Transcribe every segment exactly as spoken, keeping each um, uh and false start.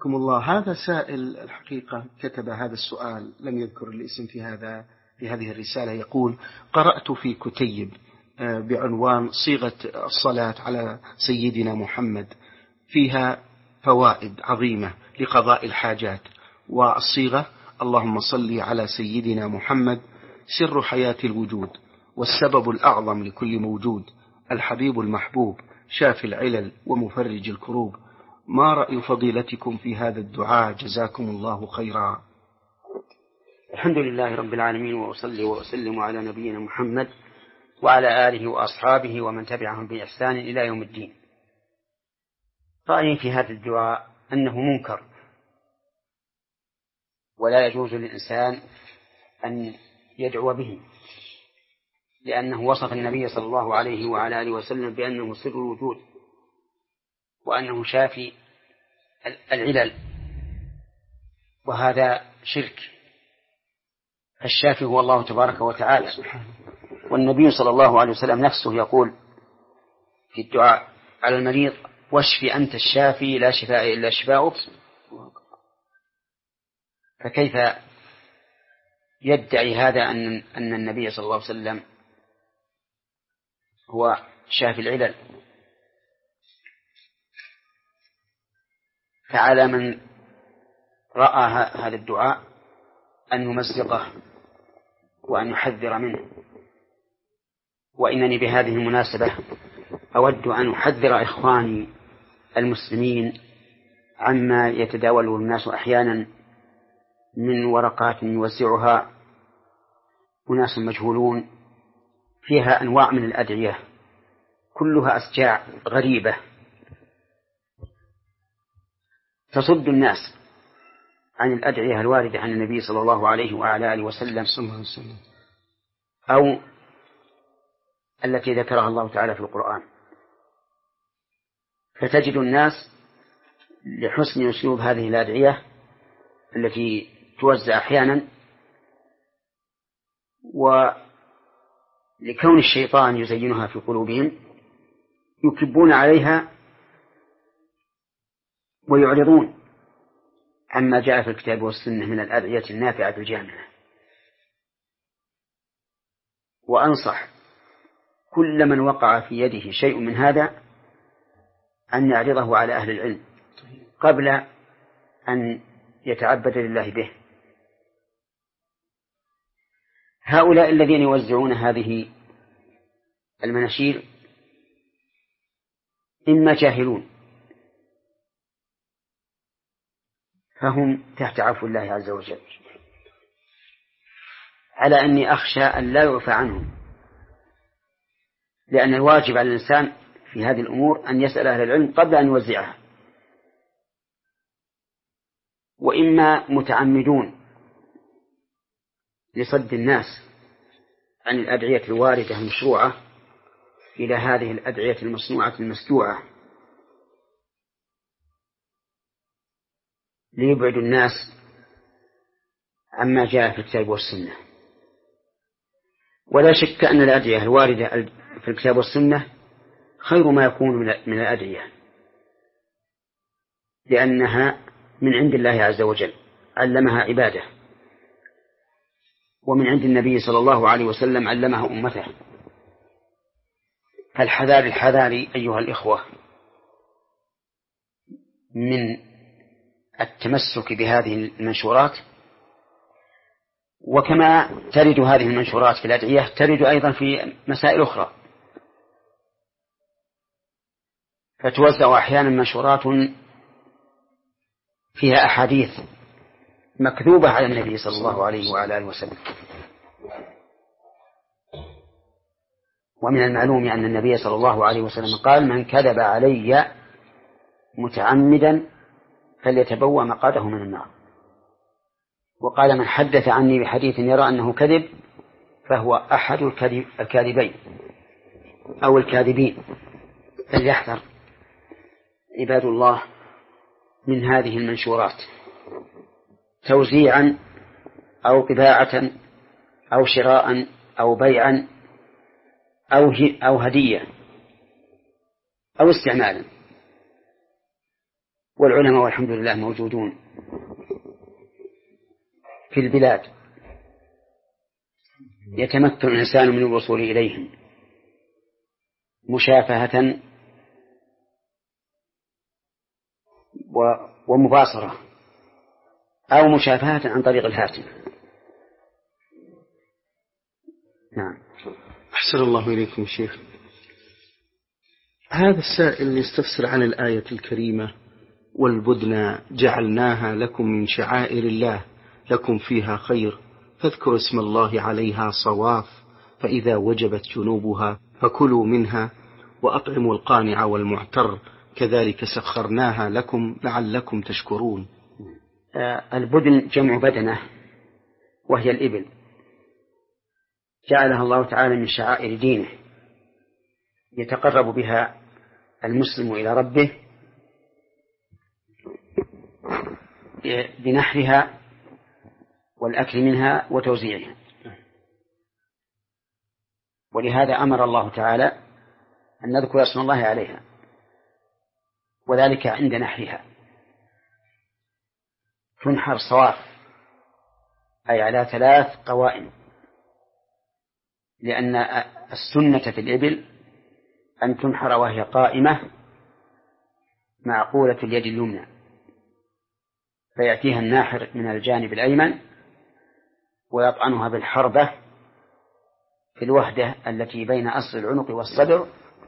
كم الله. هذا سائل الحقيقة كتب هذا السؤال، لم يذكر الاسم في هذا في هذه الرسالة. يقول: قرأت في كتيب بعنوان صيغة الصلاة على سيدنا محمد، فيها فوائد عظيمة لقضاء الحاجات، والصيغة: اللهم صل على سيدنا محمد سر حياة الوجود والسبب الأعظم لكل موجود، الحبيب المحبوب شافي العلل ومفرج الكروب. ما رأي فضيلتكم في هذا الدعاء؟ جزاكم الله خيرا. الحمد لله رب العالمين، وأصلي وأسلم على نبينا محمد وعلى آله وأصحابه ومن تبعهم بإحسان إلى يوم الدين. رأيي في هذا الدعاء أنه منكر، ولا يجوز للإنسان أن يدعو به، لأنه وصف النبي صلى الله عليه وعلى آله وسلم بأنه سر الوجود، وأنه شافي العلل، وهذا شرك. الشافي هو الله تبارك وتعالى، والنبي صلى الله عليه وسلم نفسه يقول في الدعاء على المريض: واشفي أنت الشافي لا شفاء إلا شفاؤك. فكيف يدعي هذا أن أن النبي صلى الله عليه وسلم هو شافي العلل؟ فعلى من رأى هذا الدعاء أن يمزقه وأن يحذر منه. وإنني بهذه المناسبة أود أن أحذر إخواني المسلمين عما يتداوله الناس أحيانا من ورقات يوزعها أناس مجهولون، فيها أنواع من الأدعية كلها أشجاع غريبة تصد الناس عن الأدعية الواردة عن النبي صلى الله عليه وعلى آله وسلم، أو التي ذكرها الله تعالى في القرآن. فتجد الناس لحسن أسلوب هذه الأدعية التي توزع أحيانا، ولكون الشيطان يزينها في قلوبهم، يكبون عليها ويعرضون عما جاء في الكتاب والسنة من الأدعية النافعة الجامعة. وأنصح كل من وقع في يده شيء من هذا أن يعرضه على أهل العلم قبل أن يتعبد لله به. هؤلاء الذين يوزعون هذه المناشير إما جاهلون، فهم تحت عفو الله عز وجل، على أني أخشى أن لا يعفى عنهم، لأن الواجب على الإنسان في هذه الأمور أن يسأل أهل العلم قبل أن يوزعها. وإما متعمدون لصد الناس عن الأدعية الواردة المشروعة إلى هذه الأدعية المصنوعة المسدوعة، ليبعد الناس عما جاء في الكتاب والسنة. ولا شك أن الأدعية الواردة في الكتاب والسنة خير ما يكون من الأدعية، لأنها من عند الله عز وجل، علمها عباده، ومن عند النبي صلى الله عليه وسلم علمها أمته. فالحذار الحذار أيها الإخوة من التمسك بهذه المنشورات. وكما ترد هذه المنشورات في الأدعية ترد أيضا في مسائل أخرى، فتوزع أحيانا منشورات فيها أحاديث مكذوبة على النبي صلى الله عليه وعلى آله وسلم. ومن المعلوم أن النبي صلى الله عليه وسلم قال: من كذب علي متعمدا فليتبوأ مقعده من النار. وقال: من حدث عني بحديث يرى أنه كذب فهو أحد الكاذبين أو الكاذبين. فليحذر عباد الله من هذه المنشورات توزيعا أو طباعة أو شراء أو بيعا أو أو هدية أو استعمالا. والعلماء والحمد لله موجودون في البلاد يتمكن الإنسان من الوصول إليهم مشافهة ومباصرة أو مشافهة عن طريق الهاتف. نعم. أحسن الله إليكم شيخ. هذا السائل يستفسر عن الآية الكريمة: والبدن جعلناها لكم من شعائر الله لكم فيها خير فاذكروا اسم الله عليها صواف فإذا وجبت جنوبها فكلوا منها وأطعموا القانع والمعتر كذلك سخرناها لكم لعلكم تشكرون. البدن جمع بدنة وهي الإبل، جعلها الله تعالى من شعائر دينه يتقرب بها المسلم إلى ربه بنحرها والأكل منها وتوزيعها. ولهذا أمر الله تعالى أن نذكر اسم الله عليها، وذلك عند نحرها. تنحر صواف أي على ثلاث قوائم، لأن السنة في الإبل أن تنحر وهي قائمة معقولة اليد اليمنى، فيأتيها الناحر من الجانب الأيمن ويطعنها بالحربة في الوحدة التي بين أصل العنق والصدر،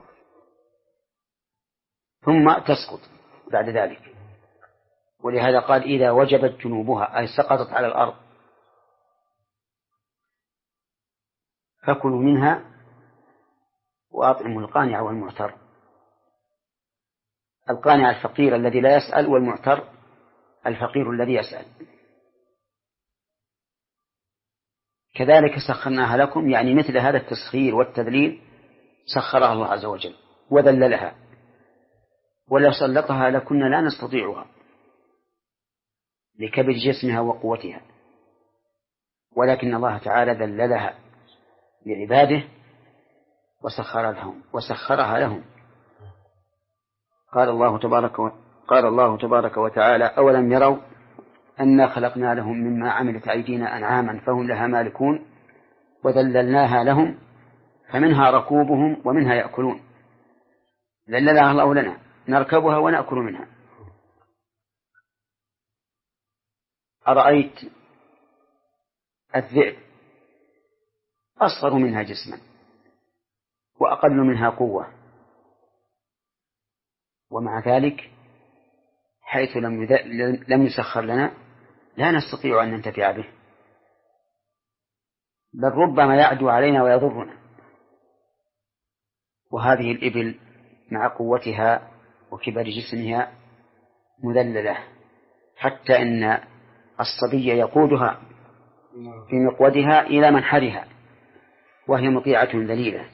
ثم تسقط بعد ذلك. ولهذا قال إذا وجبت جنوبها أي سقطت على الأرض فكلوا منها وأطعموا القانع والمعتر. القانع الفقير الذي لا يسأل، والمعتر الفقير الذي يسأل. كذلك سخرناها لكم، يعني مثل هذا التسخير والتذليل سخرها الله عز وجل وذللها، ولو سلطها لكنا لا نستطيعها لكبر جسمها وقوتها، ولكن الله تعالى ذللها لعباده وسخر لهم وسخرها لهم. قال الله تبارك و... قال الله تبارك وتعالى: أولم يروا أنا خلقنا لهم مما عملت أيدينا أنعاما فهم لها مالكون وذللناها لهم فمنها ركوبهم ومنها يأكلون. ذللها الله لنا نركبها ونأكل منها. أرأيت الذئب أصغر منها جسما وأقل منها قوة، ومع ذلك حيث لم لم يسخر لنا لا نستطيع أن ننتفع به، بل ربما يعدو علينا ويضرنا. وهذه الإبل مع قوتها وكبر جسمها مذللة، حتى إن الصبي يقودها في مقودها إلى منحرها وهي مطيعة ذليلة.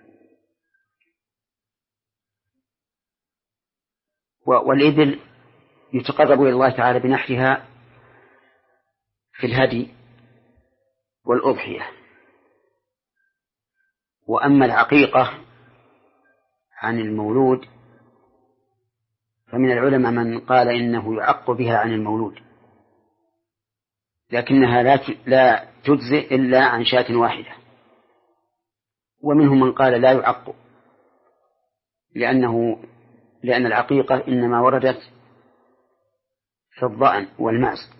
والإبل يتقرب إلى الله تعالى بنحرها في الهدي والأضحية. وأما العقيقة عن المولود فمن العلماء من قال إنه يعق بها عن المولود، لكنها لا تجزئ إلا عن شاة واحدة. ومنهم من قال لا يعق لأنه لأن العقيقة إنما وردت في الضأن والمعز.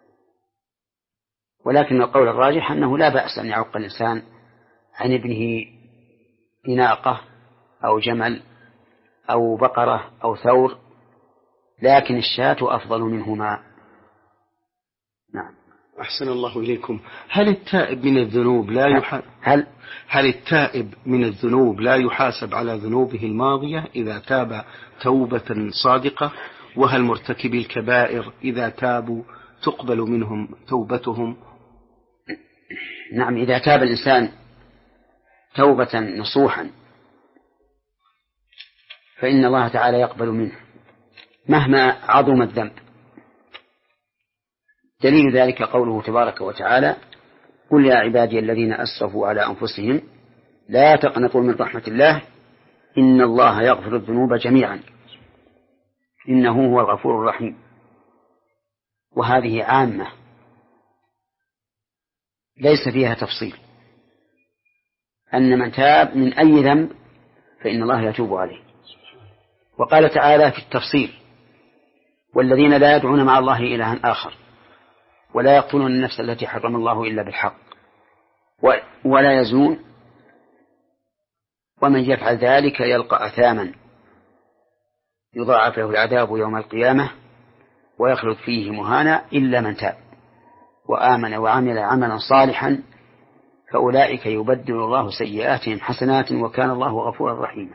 ولكن القول الراجح أنه لا بأس أن يعق الإنسان عن ابنه بناقة أو جمل أو بقرة أو ثور، لكن الشاة أفضل منهما. نعم. أحسن الله إليكم. هل التائب من الذنوب لا يح... هل هل التائب من الذنوب لا يحاسب على ذنوبه الماضية إذا تاب توبة صادقة؟ وهل مرتكبي الكبائر إذا تابوا تقبل منهم توبتهم؟ نعم، إذا تاب الإنسان توبة نصوحا فإن الله تعالى يقبل منه مهما عظم الذنب. دليل ذلك قوله تبارك وتعالى: قل يا عبادي الذين أسرفوا على أنفسهم لا تقنطوا من رحمة الله إن الله يغفر الذنوب جميعا إنه هو الغفور الرحيم. وهذه عامة ليس فيها تفصيل، أن من تاب من أي ذنب فإن الله يتوب عليه. وقال تعالى في التفصيل: والذين لا يدعون مع الله إلها آخر ولا يقتلون النفس التي حرم الله إلا بالحق ولا يزنون ومن يفعل ذلك يلقى أثاما يضاعف له العذاب يوم القيامة ويخلد فيه مهانا إلا من تاب وآمن وعمل عملا صالحا فأولئك يبدل الله سيئاتهم حسنات وكان الله غفورا رحيما.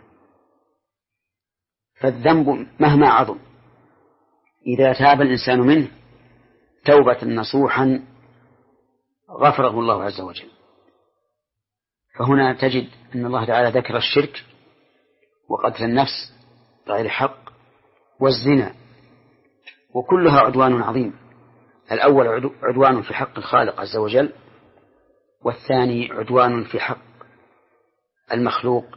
فالذنب مهما عظم إذا تاب الإنسان منه توبة نصوحا غفره الله عز وجل. فهنا تجد أن الله تعالى ذكر الشرك وقتل النفس بغير حق والزنا، وكلها عدوان عظيم. الأول عدوان في حق الخالق عز وجل، والثاني عدوان في حق المخلوق،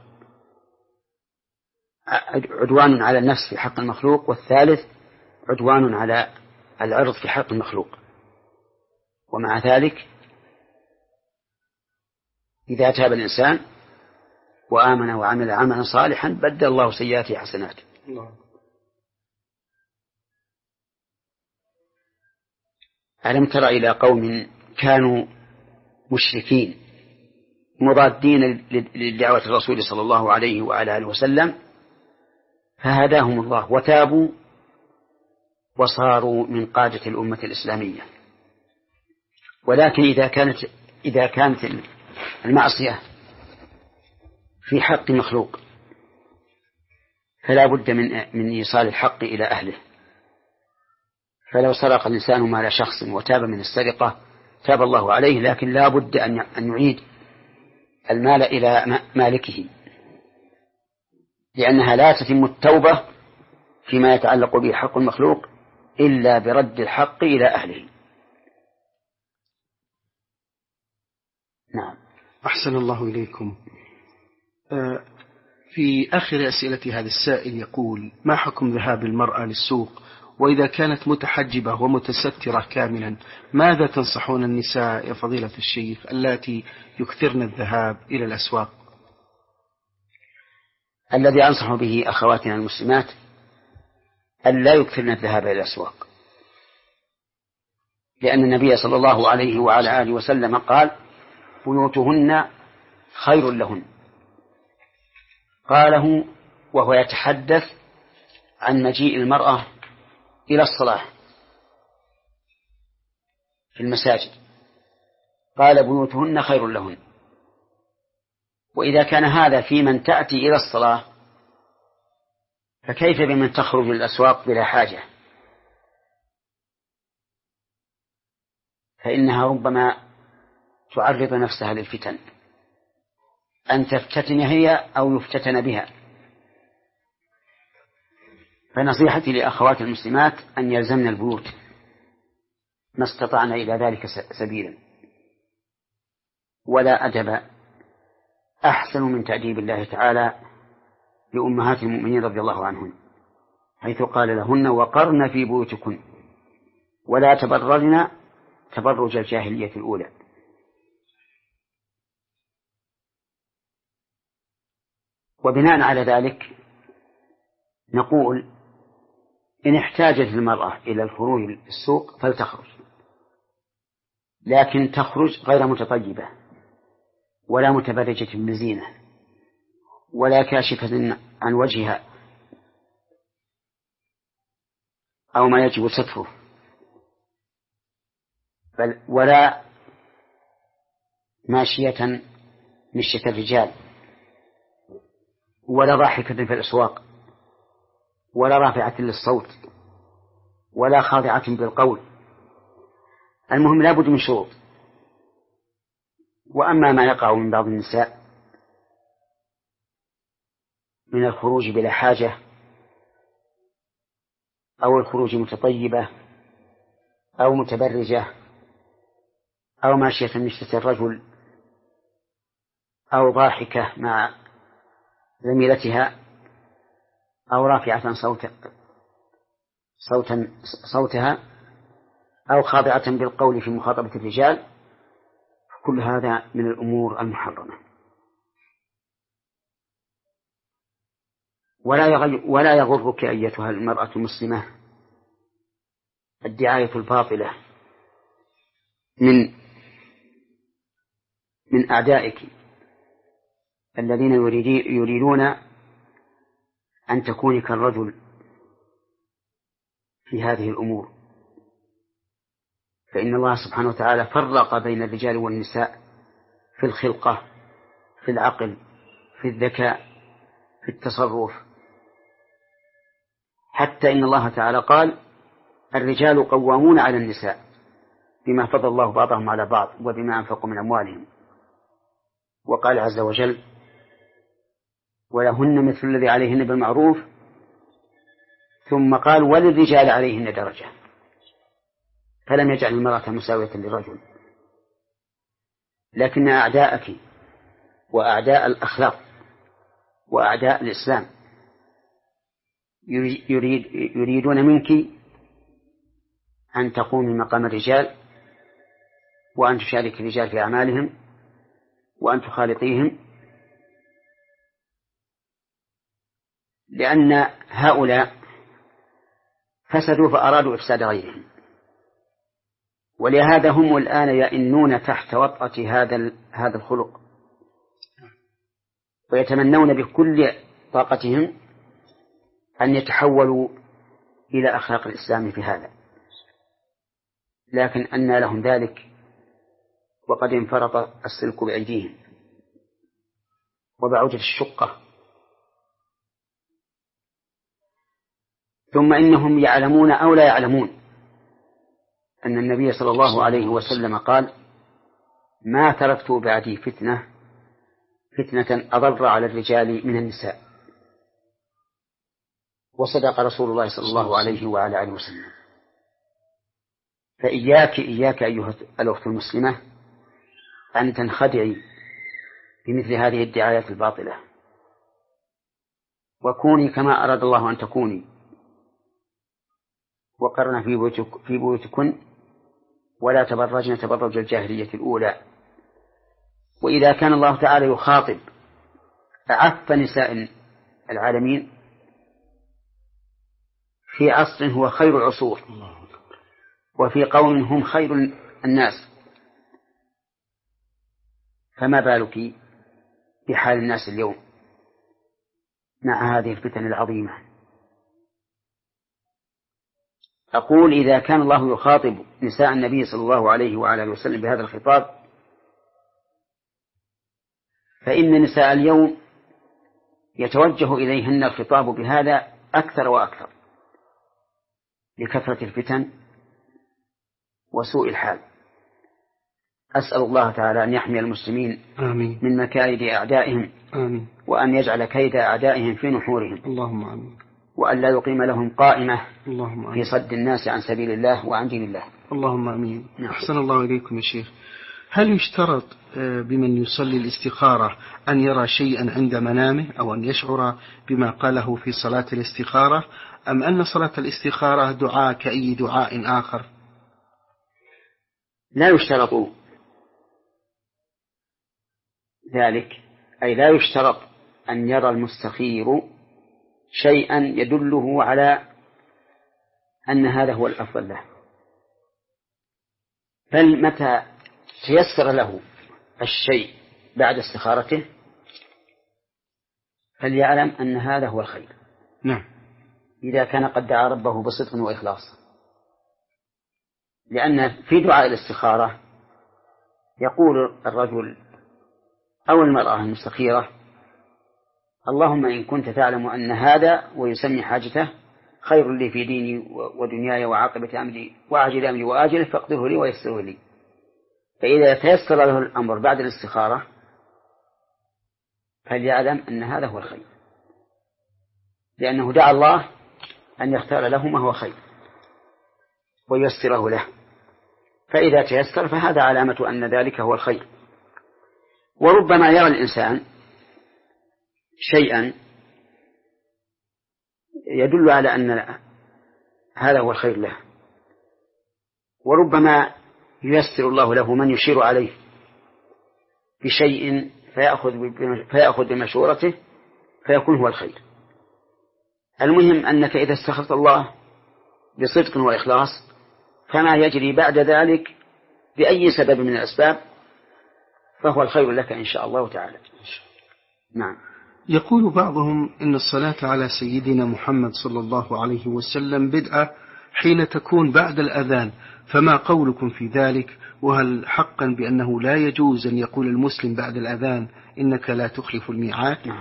عدوان على النفس في حق المخلوق، والثالث عدوان على العرض في حق المخلوق. ومع ذلك إذا تاب الإنسان وآمن وعمل عملا صالحا بدل الله سيئاته حسنات. ألم تر إلى قوم كانوا مشركين مضادين لدعوة الرسول صلى الله عليه وعلى آله وسلم فهداهم الله وتابوا وصاروا من قادة الأمة الإسلامية. ولكن إذا كانت إذا كانت المعصية في حق مخلوق فلا بد من من إيصال الحق إلى أهله. فلو سرق الإنسان مال شخص وتاب من السرقة تاب الله عليه، لكن لا بد أن يعيد المال إلى مالكه، لأنها لا تتم التوبة فيما يتعلق به حق المخلوق إلا برد الحق إلى أهله. نعم. أحسن الله إليكم. في آخر أسئلة هذا السائل يقول: ما حكم ذهاب المرأة للسوق وإذا كانت متحجبة ومتسترة كاملا؟ ماذا تنصحون النساء يا فضيلة الشيخ اللاتي يكثرن الذهاب إلى الأسواق؟ الذي أنصح به أخواتنا المسلمات أن لا يكثرن الذهاب إلى الأسواق، لأن النبي صلى الله عليه وعلى آله وسلم قال: بيوتهن خير لهن. قاله وهو يتحدث عن مجيء المرأة إلى الصلاة في المساجد، قال: بيوتهن خير لهن. وإذا كان هذا في من تأتي إلى الصلاة فكيف بمن تخرج للأسواق بلا حاجة؟ فإنها ربما تعرض نفسها للفتن، أن تفتتن هي أو يفتتن بها. فنصيحتي لأخوات المسلمات أن يلزمن البيوت ما استطعنا إلى ذلك سبيلا. ولا أدب أحسن من تأديب الله تعالى لأمهات المؤمنين رضي الله عنهن، حيث قال لهن: وقرن في بيوتكن ولا تبرجن تبرج الجاهلية الأولى. وبناء على ذلك نقول: إن احتاجت المرأة إلى الخروج للسوق فلتخرج، لكن تخرج غير متطيبة ولا متبرجة بزينة ولا كاشفة عن وجهها أو ما يجب ستره، بل ولا ماشية مشية الرجال ولا ضاحكة في الأسواق ولا رافعة للصوت ولا خاضعة بالقول. المهم لا بد من شروط. وأما ما يقع من بعض النساء من الخروج بلا حاجة أو الخروج متطيبة أو متبرجة أو ماشية مشية الرجل أو ضاحكة مع زميلتها أو رافعة صوت صوتا صوتها أو خاضعة بالقول في مخاطبة الرجال، كل هذا من الأمور المحرمة. ولا يغل ولا يغرك أيتها المرأة المسلمة الدعاية الباطلة من من أعدائك الذين يريدون أن تكوني كالرجل في هذه الأمور. فإن الله سبحانه وتعالى فرق بين الرجال والنساء في الخلقة، في العقل، في الذكاء، في التصرف، حتى إن الله تعالى قال الرجال قوامون على النساء بما فضل الله بعضهم على بعض وبما أنفقوا من أموالهم. وقال عز وجل ولهن مثل الذي عليهن بالمعروف، ثم قال وللرجال عليهن درجة، فلم يجعل المرأة مساوية للرجل. لكن أعداءك وأعداء الأخلاق وأعداء الإسلام يريد يريدون منك أن تقومي مقام الرجال، وأن تشارك الرجال في أعمالهم، وأن تخالطيهم، لأن هؤلاء فسدوا فأرادوا إفساد غيرهم. ولهذا هم الآن يئنون تحت وطأة هذا هذا الخلق، ويتمنون بكل طاقتهم أن يتحولوا إلى أخلاق الإسلام في هذا، لكن أنى لهم ذلك وقد انفرط السلك بأيديهم وبعوجة الشقة. ثم إنهم يعلمون أو لا يعلمون أن النبي صلى الله عليه وسلم قال ما تركت بعدي فتنة فتنة أضر على الرجال من النساء. وصدق رسول الله صلى الله عليه وعلى آله وسلم. فإياك إياك أيها الأخت المسلمة أن تنخدعي بمثل هذه الدعايات الباطلة، وكوني كما أراد الله أن تكوني، وقرنا في بيوتك في بيوتكن ولا تبرجن تبرج الجاهلية الأولى. وإذا كان الله تعالى يخاطب أعف نساء العالمين في عصر هو خير العصور وفي قوم هم خير الناس، فما بالك بحال الناس اليوم مع هذه الفتن العظيمة؟ أقول إذا كان الله يخاطب نساء النبي صلى الله عليه وعلى آله وسلم بهذا الخطاب، فإن نساء اليوم يتوجه إليهن الخطاب بهذا أكثر وأكثر لكثرة الفتن وسوء الحال. أسأل الله تعالى أن يحمي المسلمين آمين. من مكائد أعدائهم، آمين. وأن يجعل كيد أعدائهم في نحورهم، اللهم آمين. وأن لا يقيم لهم قائمة اللهم آمين. في صد الناس عن سبيل الله وعن دين الله. اللهم آمين. أحسن الله إليكم يا شيخ. هل يشترط بمن يصلي الاستخارة أن يرى شيئا عند منامه أو أن يشعر بما قاله في صلاة الاستخارة، أم أن صلاة الاستخارة دعاء كأي دعاء آخر؟ لا يشترط ذلك، أي لا يشترط أن يرى المستخير شيئا يدله على أن هذا هو الأفضل له، بل متى تيسر له الشيء بعد استخارته فليعلم أن هذا هو الخير. نعم. إذا كان قد دعا ربه بصدق وإخلاص، لأن في دعاء الاستخارة يقول الرجل أو المرأة المستخيرة اللهم إن كنت تعلم أن هذا ويسمي حاجته خير لي في ديني ودنياي وعاقبة أمري وعاجل أمري وآجله فاقدره لي ويسره لي. فإذا تيسر له الأمر بعد الاستخارة فليعلم أن هذا هو الخير، لأنه دعا الله أن يختار له ما هو خير وييسره له، فإذا تيسر فهذا علامة أن ذلك هو الخير. وربما يرى الإنسان شيئا يدل على أن هذا هو الخير له. وربما ييسر الله له من يشير عليه بشيء فيأخذ فيأخذ بمشورته فيكون هو الخير. المهم أنك إذا استخرت الله بصدق وإخلاص فما يجري بعد ذلك بأي سبب من الأسباب فهو الخير لك إن شاء الله تعالى. نعم. يقول بعضهم إن الصلاة على سيدنا محمد صلى الله عليه وسلم بدعة حين تكون بعد الأذان، فما قولكم في ذلك؟ وهل حقا بأنه لا يجوز أن يقول المسلم بعد الأذان إنك لا تخلف الميعاد؟ نعم.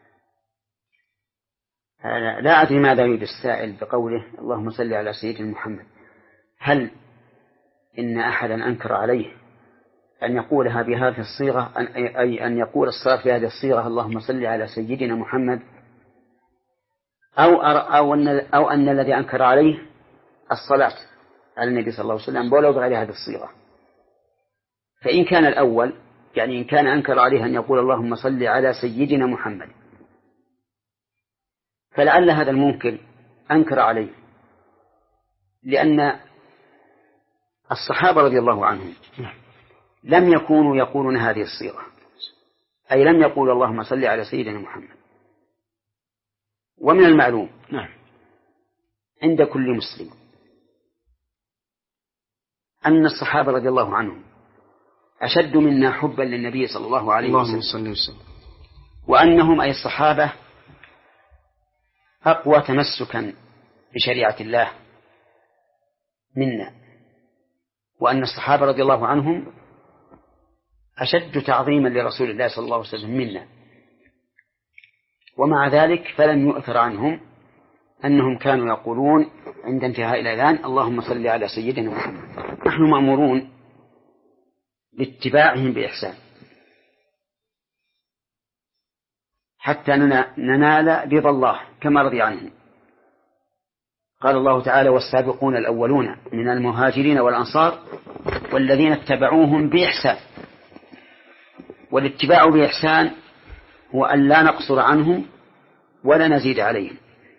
لا أدري ماذا يريد السائل بقوله اللهم صل على سيدنا محمد. هل إن أحدا أنكر عليه أن يقولها بهذه الصيغة، أي أن يقول الصلاة بهذه الصيغة اللهم صل على سيدنا محمد، أو أو أن أو أن الذي أنكر عليه الصلاة على النبي صلى الله عليه وسلم ولو بغير هذه الصيغة؟ فإن كان الأول يعني إن كان أنكر عليه أن يقول اللهم صل على سيدنا محمد، فلعل هذا المنكر أنكر عليه لأن الصحابة رضي الله عنهم لم يكونوا يقولون هذه الصيغة، أي لم يقول اللهم صل على سيدنا محمد. ومن المعلوم عند كل مسلم أن الصحابة رضي الله عنهم أشد منا حبا للنبي صلى الله عليه وسلم، وأنهم أي الصحابة أقوى تمسكا بشريعة الله منا، وأن الصحابة رضي الله عنهم أشد تعظيما لرسول الله صلى الله عليه وسلم منا. ومع ذلك فلم يؤثر عنهم أنهم كانوا يقولون عند انتهاء الأذان اللهم صل على سيدنا محمد. نحن مأمورون باتباعهم بإحسان حتى ننال رضا الله كما رضي عنهم. قال الله تعالى والسابقون الأولون من المهاجرين والأنصار والذين اتبعوهم بإحسان. والاتباع بإحسان هو أن لا نقصر عنهم ولا نزيد عليهم،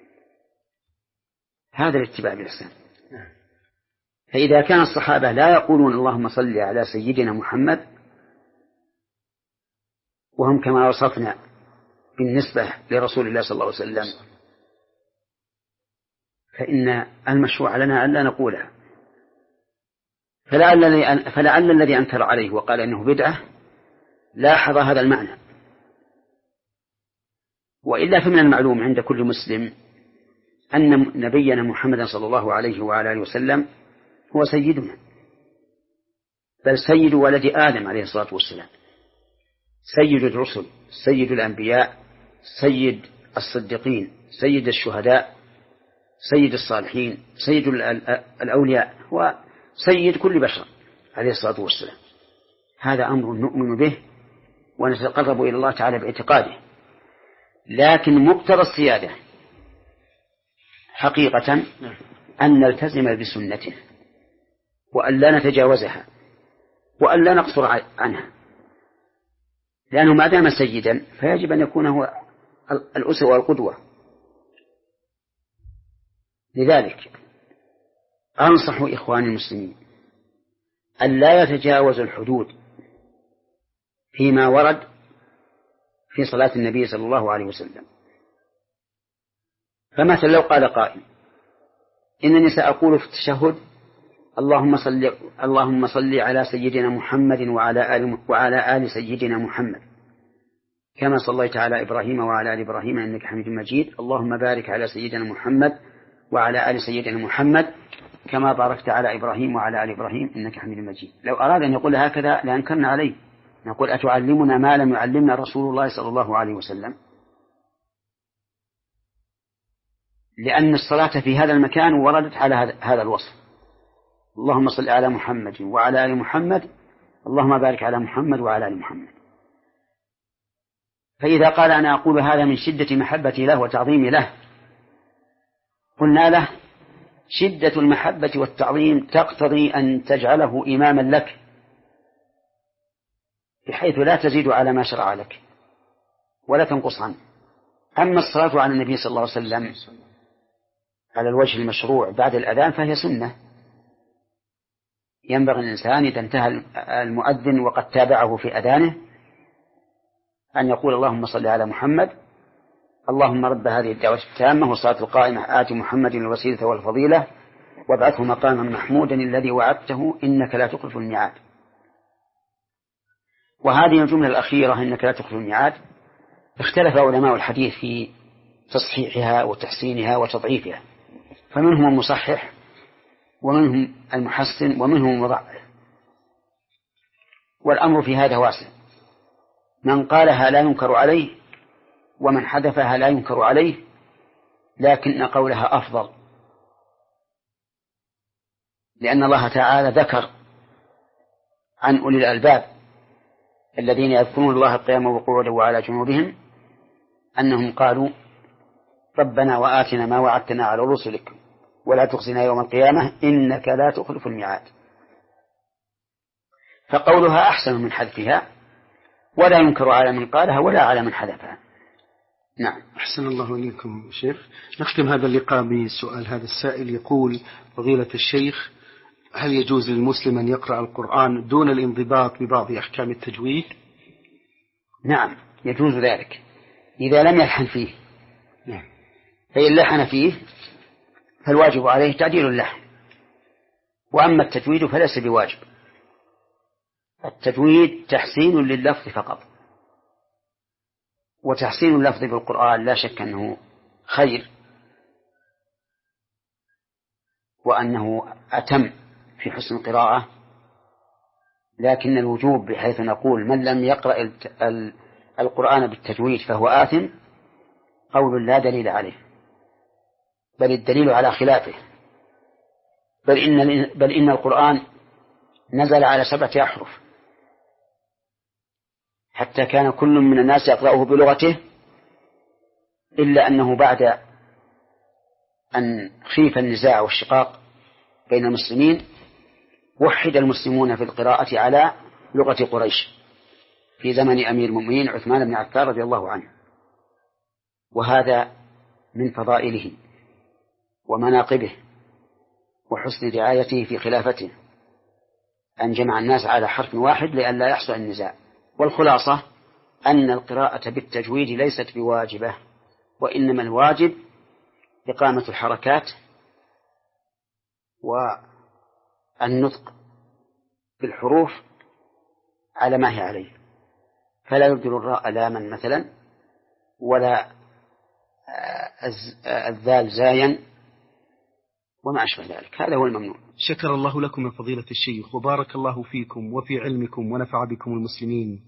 هذا الاتباع بإحسان. فإذا كان الصحابة لا يقولون اللهم صل على سيدنا محمد وهم كما وصفنا بالنسبة لرسول الله صلى الله عليه وسلم، فإن المشروع لنا أن لا نقولها. فلعل, فلعل الذي أنكر عليه وقال إنه بدعة لاحظ هذا المعنى، وإلا فمن المعلوم عند كل مسلم أن نبينا محمد صلى الله عليه وعلى آله وسلم هو سيدنا، بل سيد ولد آدم عليه الصلاة والسلام، سيد الرسل، سيد الأنبياء، سيد الصديقين، سيد الشهداء، سيد الصالحين، سيد الأولياء، وسيد كل بشر عليه الصلاة والسلام. هذا أمر نؤمن به ونتقرب إلى الله تعالى باعتقاده، لكن مقتضى السيادة حقيقة أن نلتزم بسنته وأن لا نتجاوزها وأن لا نقصر عنها، لأنه ما دام سيدا فيجب أن يكون هو الأسوة والقدوة. لذلك أنصح إخواني المسلمين أن لا يتجاوزوا الحدود فيما ورد في صلاة النبي صلى الله عليه وسلم. فمثلا لو قال قائل إنني سأقول في التشهد اللهم صل اللهم صل على سيدنا محمد وعلى آل وعلى آل سيدنا محمد كما صليت على إبراهيم وعلى آل إبراهيم إنك حميد مجيد، اللهم بارك على سيدنا محمد وعلى آل سيدنا محمد كما باركت على إبراهيم وعلى آل إبراهيم إنك حميد مجيد. لو أراد أن يقول هكذا لأنكرنا عليه، نقول أتعلمنا ما لم يعلمنا رسول الله صلى الله عليه وسلم، لأن الصلاة في هذا المكان وردت على هذا الوصف، اللهم صل على محمد وعلى آل محمد اللهم بارك على محمد وعلى آل محمد. فإذا قال أنا أقول هذا من شدة محبتي له وتعظيمي له، قلنا له شدة المحبة والتعظيم تقتضي أن تجعله إماما لك بحيث لا تزيد على ما شرع لك ولا تنقص عنه. أما الصلاة على النبي صلى الله عليه وسلم على الوجه المشروع بعد الأذان فهي سنة. ينبغي الإنسان إذا انتهى المؤذن وقد تابعه في أذانه أن يقول اللهم صل على محمد، اللهم رب هذه الدعوة التامة والصلاة القائمة آت محمد الوسيلة والفضيلة وابعثه مقاما محمودا الذي وعدته إنك لا تخلف الميعاد. وهذه الجملة الأخيرة إنك لا تخلف الميعاد اختلف علماء الحديث في تصحيحها وتحسينها وتضعيفها، فمنهم المصحح ومنهم المحسن ومنهم المضعف، والأمر في هذا واسع. من قالها لا ينكر عليه ومن حذفها لا ينكر عليه، لكن قولها أفضل، لأن الله تعالى ذكر عن أولي الألباب الذين يذكرون الله قياما وقعودا وعلى جنوبهم أنهم قالوا ربنا وآتنا ما وعدتنا على رسلك ولا تخزنا يوم القيامة إنك لا تخلف الميعاد. فقولها أحسن من حذفها، ولا ينكر على من قالها ولا على من حذفها. نعم. أحسن الله إليكم شيخ. نختم هذا اللقاء بسؤال هذا السائل يقول: فضيلة الشيخ، هل يجوز للمسلم أن يقرأ القرآن دون الانضباط ببعض أحكام التجويد؟ نعم يجوز ذلك إذا لم يلحن فيه. نعم. فإن لحن فيه فالواجب عليه تعديل اللحن، وأما التجويد فليس بواجب. التجويد تحسين لللفظ فقط، وتحسين اللفظ بالقرآن لا شك أنه خير وأنه أتم في حسن القراءة، لكن الوجوب بحيث نقول من لم يقرأ القرآن بالتجويد فهو آثم قول لا دليل عليه، بل الدليل على خلافه. بل إن, بل إن القرآن نزل على سبعة أحرف، حتى كان كل من الناس يقرأه بلغته، إلا أنه بعد أن خيف النزاع والشقاق بين المسلمين وحد المسلمون في القراءة على لغة قريش في زمن أمير المؤمنين عثمان بن عفان رضي الله عنه. وهذا من فضائله ومناقبه وحسن رعايته في خلافته أن جمع الناس على حرف واحد لئلا يحصل النزاع. والخلاصة أن القراءة بالتجويد ليست بواجبة، وإنما الواجب إقامة الحركات والنطق بالحروف على ما هي عليه، فلا يبدل الراء لاما مثلا، ولا الذال زايا وما أشبه ذلك. هذا هو الممنوع. شكر الله لكم يا فضيلة الشيخ، وبارك الله فيكم وفي علمكم ونفع بكم المسلمين.